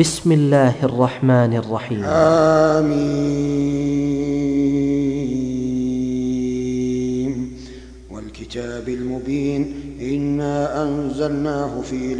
بسم الله الرحمن الرحيم. آمين. والكتاب المبين إنا أنزلناه في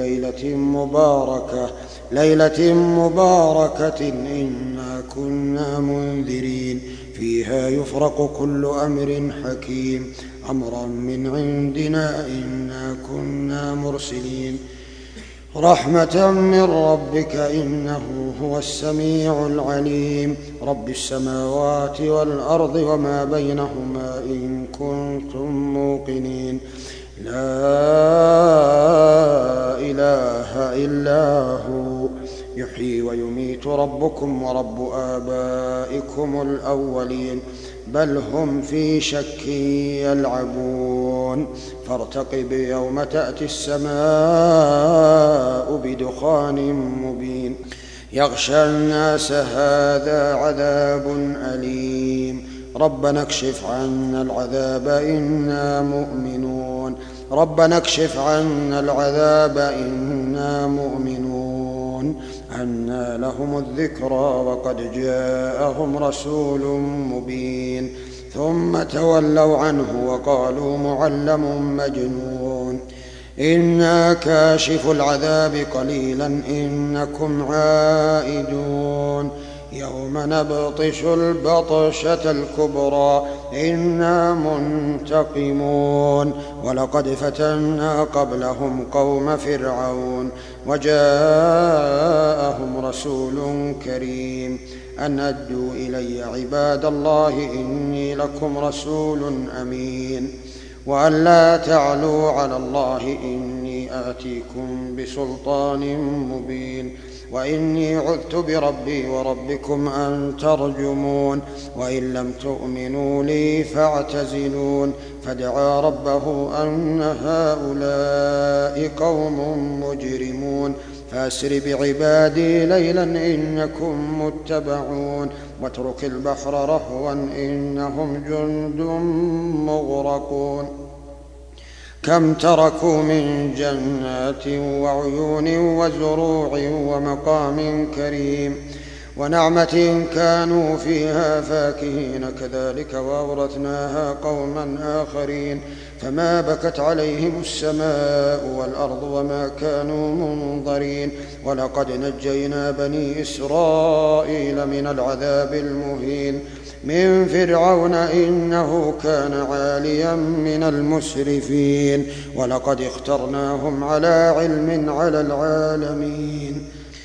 ليلة مباركة إنا كنا منذرين فيها يفرق كل أمر حكيم أمرا من عندنا إنا كنا مرسلين رحمة من ربك إنه هو السميع العليم رب السماوات والأرض وما بينهما إن كنتم موقنين لا إله إلا هو يحيي ويميت ربكم ورب آبائكم الأولين بل هم في شك يلعبون فارتقب يوم تأتي السماء بدخان مبين يغشى الناس هذا عذاب أليم ربنا اكشف عنا العذاب إنا مؤمنون ربنا اكشف عنا العذاب إنا مؤمنون أنى لهم الذكرى وقد جاءهم رسول مبين ثم تولوا عنه وقالوا معلم مجنون إنا كاشف العذاب قليلا إنكم عائدون يوم نبطش البطشة الكبرى إنا منتقمون ولقد فتنا قبلهم قوم فرعون وجاءهم رسول كريم أن أدوا إلي عباد الله إني لكم رسول أمين وأن لا تعلوا على الله إني آتيكم بسلطان مبين وإني عذت بربي وربكم أن ترجمون وإن لم تؤمنوا لي فاعتزلون فدعا ربه أن هؤلاء قوم مجرمون فأسر بعبادي ليلا إنكم متبعون واترك البحر رهوا إنهم جند مغرقون كم تركوا من جنات وعيون وزروع ومقام كريم ونعمة كانوا فيها فاكهين كذلك وأورثناها قوما آخرين فما بكت عليهم السماء والأرض وما كانوا منظرين ولقد نجينا بني إسرائيل من العذاب المهين من فرعون إنه كان عاليا من المسرفين ولقد اخترناهم على علم على العالمين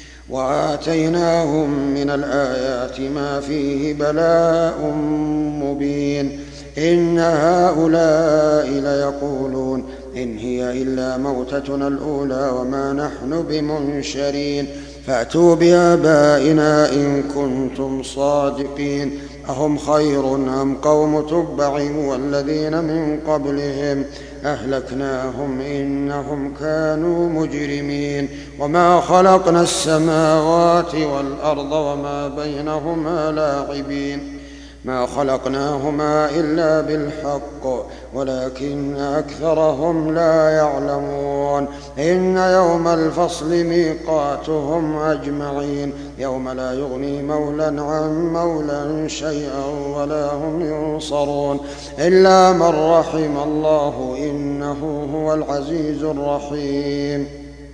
وآتيناهم من الآيات ما فيه بلاء مبين إن هؤلاء ليقولون إن هي إلا موتتنا الأولى وما نحن بمنشرين فأتوا بآبائنا إن كنتم صادقين أهم خير أم قوم تبع والذين من قبلهم أهلكناهم إنهم كانوا مجرمين وما خلقنا السماوات والأرض وما بينهما لاعبين ما خلقناهما إلا بالحق ولكن أكثرهم لا يعلمون إن يوم الفصل ميقاتهم أجمعين يوم لا يغني مولى عن مولى شيئا ولا هم ينصرون إلا من رحم الله إنه هو العزيز الرحيم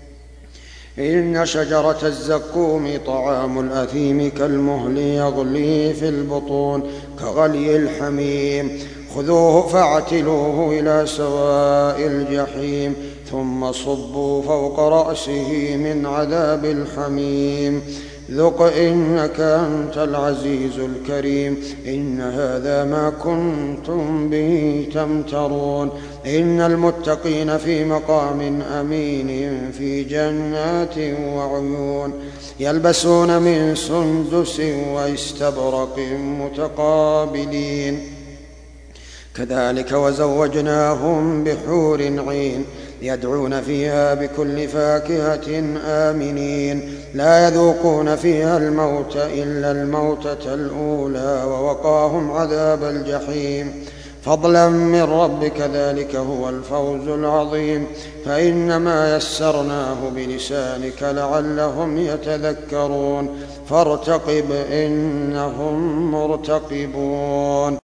إن شجرة الزقوم طعام الأثيم كالمهل يغلي في البطون كغلي الحميم خذوه فاعتلوه إلى سواء الجحيم ثم صبوا فوق رأسه من عذاب الحميم ذق إنك أنت العزيز الكريم إن هذا ما كنتم به تمترون إن المتقين في مقام أمين في جنات وعيون يلبسون من سندس واستبرق متقابلين كذلك وزوجناهم بحور عين يدعون فيها بكل فاكهة آمنين لا يذوقون فيها الموت إلا الموتة الأولى ووقاهم عذاب الجحيم فضلا من ربك ذلك هو الفوز العظيم فإنما يسرناه بلسانك لعلهم يتذكرون فارتقب إنهم مرتقبون